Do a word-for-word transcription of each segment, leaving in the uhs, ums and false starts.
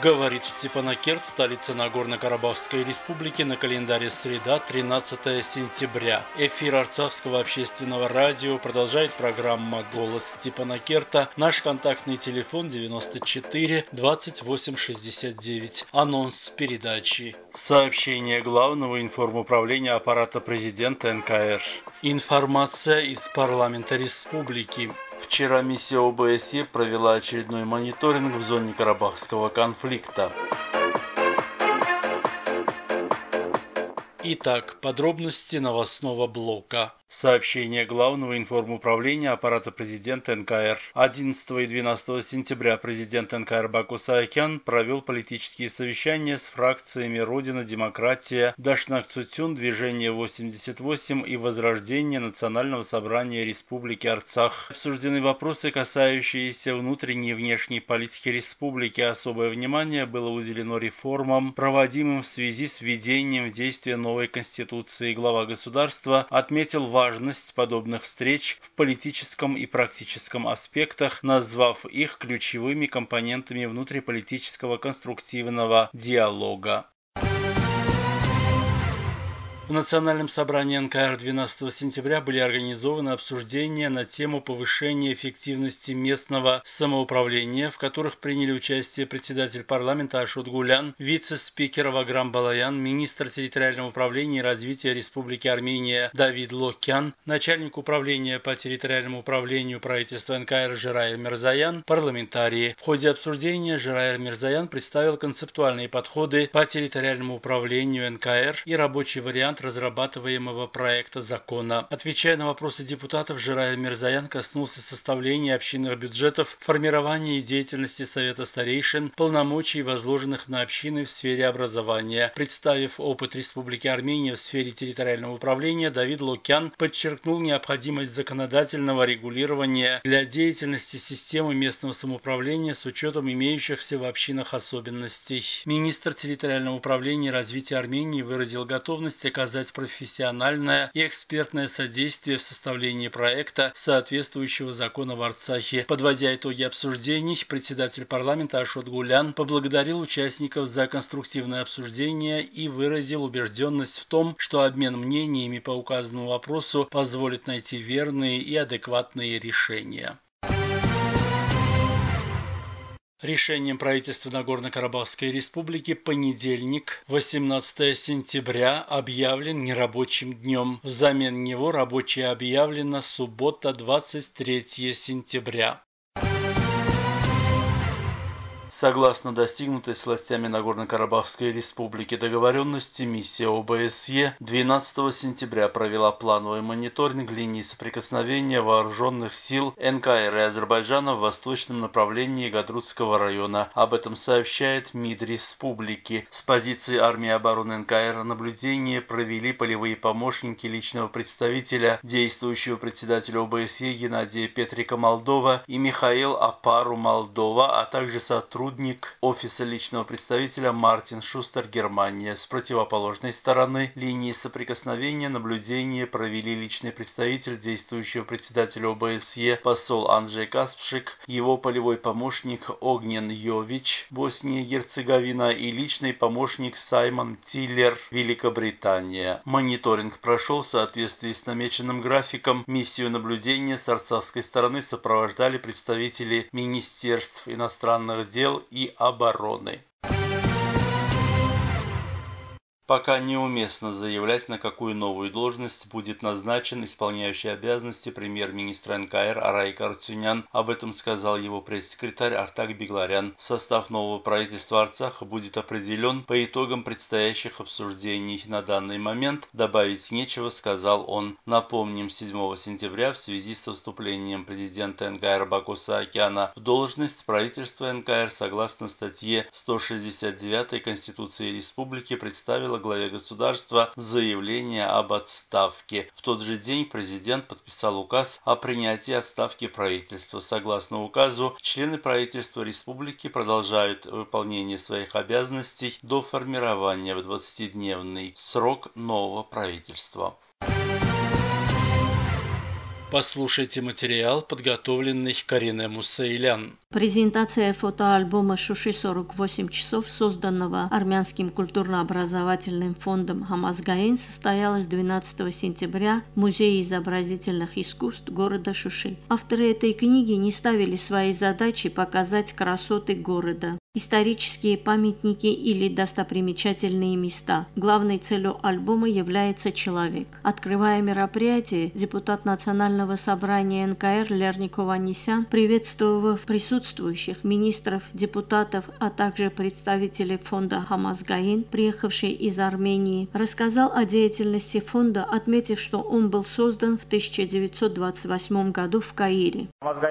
Говорит Степанакерт, столица Нагорно-Карабахской республики, на календаре среда, тринадцатое сентября. Эфир Арцахского общественного радио продолжает программа «Голос Степанакерта». Наш контактный телефон девяносто четыре двадцать восемь шестьдесят девять. Анонс передачи. Сообщение Главного информуправления аппарата президента эн ка эр. Информация из парламента республики. Вчера миссия о бэ эс е провела очередной мониторинг в зоне Карабахского конфликта. Итак, подробности новостного блока. Сообщение Главного информуправления аппарата президента эн ка эр. одиннадцатого и двенадцатого сентября президент эн ка эр Баку Саакян провел политические совещания с фракциями «Родина», «Демократия», «Дашнак Цутюн», «Движение восемьдесят восемь» и «Возрождение» Национального собрания Республики Арцах. Обсуждены вопросы, касающиеся внутренней и внешней политики республики. Особое внимание было уделено реформам, проводимым в связи с введением в действие новой конституции. Глава государства отметил важность важность подобных встреч в политическом и практическом аспектах, назвав их ключевыми компонентами внутриполитического конструктивного диалога. В Национальном собрании эн ка эр двенадцатого сентября были организованы обсуждения на тему повышения эффективности местного самоуправления, в которых приняли участие председатель парламента Ашот Гулян, вице-спикер Ваграм Балаян, министр территориального управления и развития Республики Армения Давид Локян, начальник управления по территориальному управлению правительства эн ка эр Жираэль Мирзаян, парламентарии. В ходе обсуждения Жираэль Мирзаян представил концептуальные подходы по территориальному управлению эн ка эр и рабочий вариант разрабатываемого проекта закона. Отвечая на вопросы депутатов, Жираэль Мирзаян коснулся составления общинных бюджетов, формирования и деятельности Совета старейшин, полномочий, возложенных на общины в сфере образования. Представив опыт Республики Армения в сфере территориального управления, Давид Локян подчеркнул необходимость законодательного регулирования для деятельности системы местного самоуправления с учетом имеющихся в общинах особенностей. Министр территориального управления и развития Армении выразил готовность оказать профессиональное и экспертное содействие в составлении проекта соответствующего закона в Арцахе. Подводя итоги обсуждений, председатель парламента Ашот Гулян поблагодарил участников за конструктивное обсуждение и выразил убежденность в том, что обмен мнениями по указанному вопросу позволит найти верные и адекватные решения. Решением правительства Нагорно-Карабахской республики понедельник, восемнадцатое сентября, объявлен нерабочим днем. Взамен него рабочей объявлена суббота, двадцать третье сентября. Согласно достигнутой с властями Нагорно-Карабахской республики договоренности, миссия о бэ эс е двенадцатого сентября провела плановый мониторинг линии соприкосновения вооруженных сил эн ка эр и Азербайджана в восточном направлении Гадрутского района. Об этом сообщает МИД республики. С позиции армии обороны эн ка эр наблюдение провели полевые помощники личного представителя действующего председателя о бэ эс е Геннадия Петрика Молдова и Михаил Апару Молдова, а также сотрудники офиса личного представителя Мартин Шустер, Германия. С противоположной стороны линии соприкосновения наблюдение провели личный представитель действующего председателя о бэ эс е посол Анджей Каспшик, его полевой помощник Огнен Йович, Босния и Герцеговина, и личный помощник Саймон Тиллер, Великобритания. Мониторинг прошел в соответствии с намеченным графиком. Миссию наблюдения с арцахской стороны сопровождали представители министерств иностранных дел и обороны. Пока неуместно заявлять, на какую новую должность будет назначен исполняющий обязанности премьер-министра эн ка эр Арай Карцюнян. Об этом сказал его пресс-секретарь Артак Бегларян. Состав нового правительства Арцаха будет определен по итогам предстоящих обсуждений. На данный момент добавить нечего, сказал он. Напомним, седьмого сентября в связи со вступлением президента эн ка эр Баку Саакяна в должность правительство эн ка эр согласно статье сто шестьдесят девятой Конституции Республики представило главе государства заявление об отставке. В тот же день президент подписал указ о принятии отставки правительства. Согласно указу, члены правительства республики продолжают выполнение своих обязанностей до формирования в двадцатидневный срок нового правительства. Послушайте материал, подготовленный Кариной Мусаилян. Презентация фотоальбома «Шуши сорок восемь часов», созданного Армянским культурно-образовательным фондом «Хамазгаин», состоялась двенадцатого сентября в Музее изобразительных искусств города Шуши. Авторы этой книги не ставили своей задачей показать красоты города, исторические памятники или достопримечательные места. Главной целью альбома является человек. Открывая мероприятие, депутат Национального собрания эн ка эр Лерник Ованесян, приветствовав присутствующих министров, депутатов, а также представителей фонда «Хамазгаин», приехавшие из Армении, рассказал о деятельности фонда, отметив, что он был создан в тысяча девятьсот двадцать восьмом году в Каире.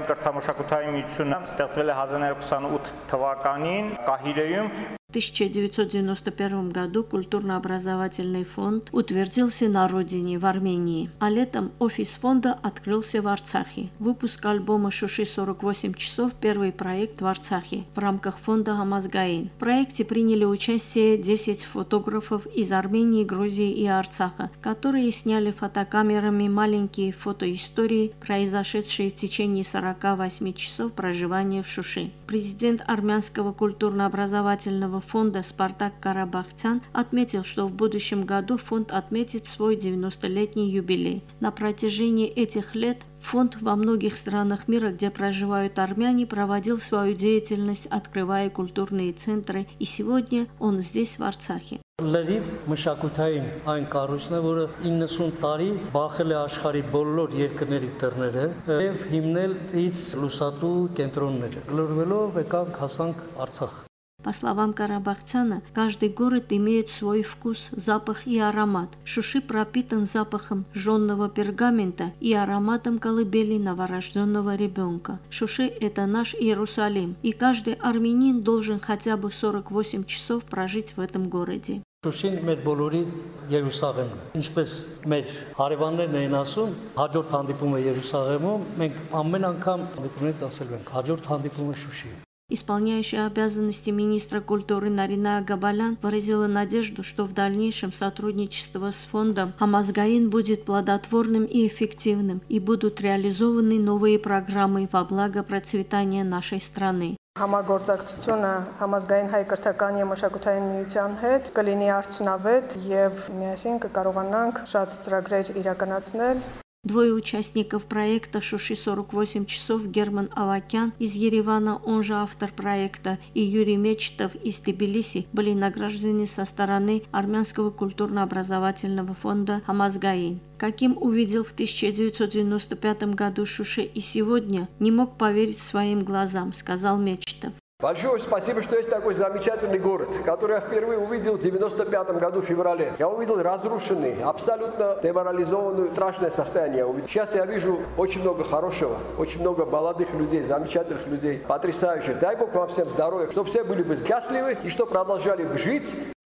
В тысяча девятьсот девяносто первом году культурно-образовательный фонд утвердился на родине, в Армении, а летом офис фонда открылся в Арцахе. Выпуск альбома «Шуши сорок восемь часов» – первый проект в Арцахе в рамках фонда «Хамазгаин». В проекте приняли участие десять фотографов из Армении, Грузии и Арцаха, которые сняли фотокамерами маленькие фотоистории, произошедшие в течение сорока восьми часов проживания в Шуши. Президент Армянского культурно-образовательного фонда Спартак Карабахтян отметил, что в будущем году фонд отметит свой девяностолетний юбилей. На протяжении этих лет фонд во многих странах мира, где проживают армяне, проводил свою деятельность, открывая культурные центры, и сегодня он здесь, в Арцахе. Լրիվ մշակութային այն կառույցն է, որը իննսուն տարի բախել է աշխարհի բոլոր երկրների դռները եւ հիմնել իր լուսատու կենտրոնները։ Գլորվելով եկանք հասանք Արցախ։ По словам Карабахтяна, каждый город имеет свой вкус, запах и аромат. Шуши пропитан запахом жженного пергамента и ароматом колыбели новорожденного ребенка. Шуши – это наш Иерусалим, и каждый армянин должен хотя бы сорок восемь часов прожить в этом городе. Շուշին մեր բոլորի Երուսաղեմն է։ Ինչպես մեր հարևաններն էին ասում, հաջորդ հանդիպումը Երուսաղեմում, մենք ամեն անգամ հանդիպումից ասել ենք, հաջորդ հանդիպումը Շուշի։ Исполняющая обязанности министра культуры Нарина Агабалян выразила надежду, что в дальнейшем сотрудничество с фондом «Хамазгаин» будет плодотворным и эффективным, и будут реализованы новые программы во благо процветания нашей страны. Համագործակցությունը համազգային հայ կրթական եւ մշակութային միության հետ կլինի արդյունավետ եւ միասին կկարողանանք շատ ծրագրեր իրականացնել. Двое участников проекта «Шуши сорок восемь часов» Герман Авакян из Еревана, он же автор проекта, и Юрий Мечетов из Тбилиси были награждены со стороны Армянского культурно-образовательного фонда «Хамазгаин». Каким увидел в тысяча девятьсот девяносто пятом году Шуши и сегодня, не мог поверить своим глазам, сказал Мечетов. Большое спасибо, что есть такой замечательный город, который я впервые увидел в девяносто пятом году в феврале. Я увидел разрушенный, абсолютно деморализованное, страшное состояние. Сейчас я вижу очень много хорошего, очень много молодых людей, замечательных людей, потрясающих. Дай Бог вам всем здоровья, чтобы все были бы счастливы и чтобы продолжали бы жить.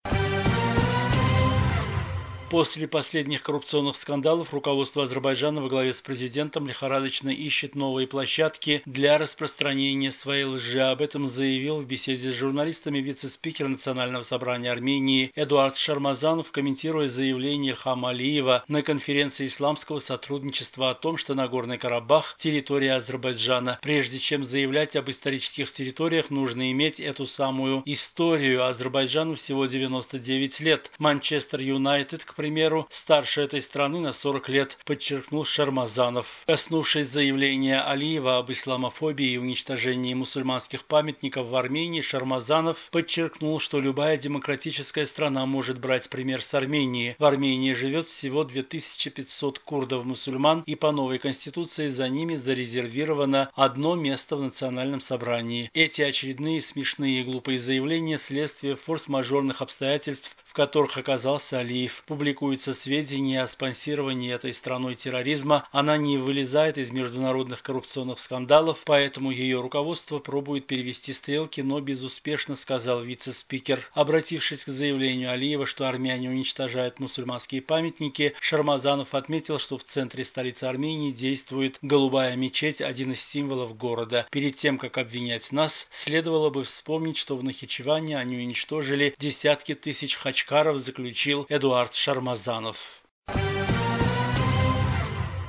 После последних коррупционных скандалов руководство Азербайджана во главе с президентом лихорадочно ищет новые площадки для распространения своей лжи. Об этом заявил в беседе с журналистами вице-спикер Национального собрания Армении Эдуард Шармазанов, комментируя заявление Ильхама Алиева на конференции исламского сотрудничества о том, что Нагорный Карабах – территория Азербайджана. Прежде чем заявлять об исторических территориях, нужно иметь эту самую историю. Азербайджану всего девяносто девять лет. Манчестер Юнайтед, к примеру, старше этой страны на сорок лет, подчеркнул Шармазанов. Коснувшись заявления Алиева об исламофобии и уничтожении мусульманских памятников в Армении, Шармазанов подчеркнул, что любая демократическая страна может брать пример с Армении. В Армении живет всего две тысячи пятьсот курдов-мусульман, и по новой конституции за ними зарезервировано одно место в Национальном собрании. Эти очередные смешные и глупые заявления – следствие форс-мажорных обстоятельств, в которых оказался Алиев. Публикуются сведения о спонсировании этой страной терроризма. Она не вылезает из международных коррупционных скандалов, поэтому ее руководство пробует перевести стрелки, но безуспешно, сказал вице-спикер. Обратившись к заявлению Алиева, что армяне уничтожают мусульманские памятники, Шармазанов отметил, что в центре столицы Армении действует голубая мечеть, один из символов города. Перед тем, как обвинять нас, следовало бы вспомнить, что в Нахичеване они уничтожили десятки тысяч хачкаров, заключил Эдуард Шармазанов. В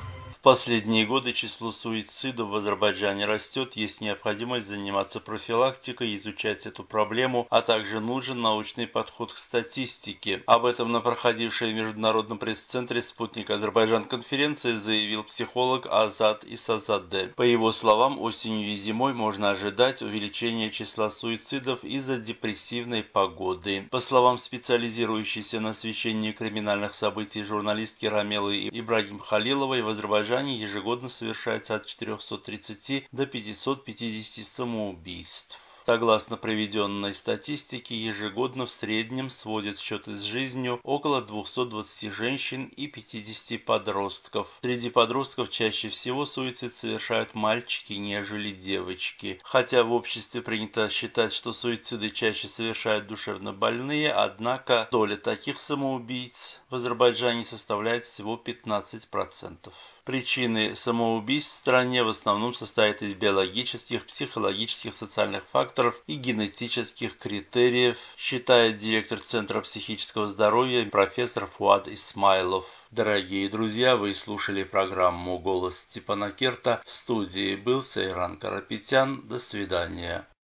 последние годы число суицидов в Азербайджане растет, есть необходимость заниматься профилактикой, изучать эту проблему, а также нужен научный подход к статистике. Об этом на проходившей в Международном пресс-центре «Спутник Азербайджан» конференции заявил психолог Азат Исазадзе. По его словам, осенью и зимой можно ожидать увеличения числа суицидов из-за депрессивной погоды. По словам специализирующейся на освещении криминальных событий журналистки Рамелы Ибрагим Халиловой, в Азербайджане ежегодно совершается от четырёхсот тридцати до пятисот пятидесяти самоубийств. Согласно приведенной статистике, ежегодно в среднем сводят счеты с жизнью около двухсот двадцати женщин и пятидесяти подростков. Среди подростков чаще всего суицид совершают мальчики, нежели девочки. Хотя в обществе принято считать, что суициды чаще совершают душевно больные, однако доля таких самоубийц в Азербайджане составляет всего пятнадцать процентов. Причины самоубийств в стране в основном состоят из биологических, психологических, социальных факторов и генетических критериев, считает директор Центра психического здоровья профессор Фуад Исмайлов. Дорогие друзья, вы слушали программу «Голос Степана Керта». В студии был Сейран Карапетян. До свидания.